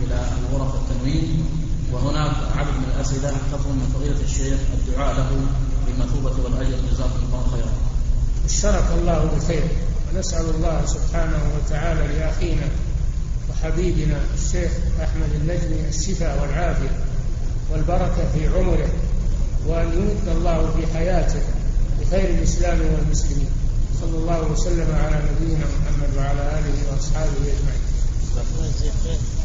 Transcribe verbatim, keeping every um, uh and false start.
إلى الغرف والتنوين. وهناك عدد من الأسئلة أحفظهم من فضيلة الشيخ الدعاء له بالمثوبة والأجر، جزاكم الله خيرا. اشترك الله بخير، ونسأل الله سبحانه وتعالى لأخينا وحبيبنا الشيخ أحمد النجمي الشفاء والعافية والبركة في عمره، وأن يمد الله في حياته بخير الإسلام والمسلمين. صلى الله وسلم على نبينا محمد وعلى آله وأصحابه أجمعين.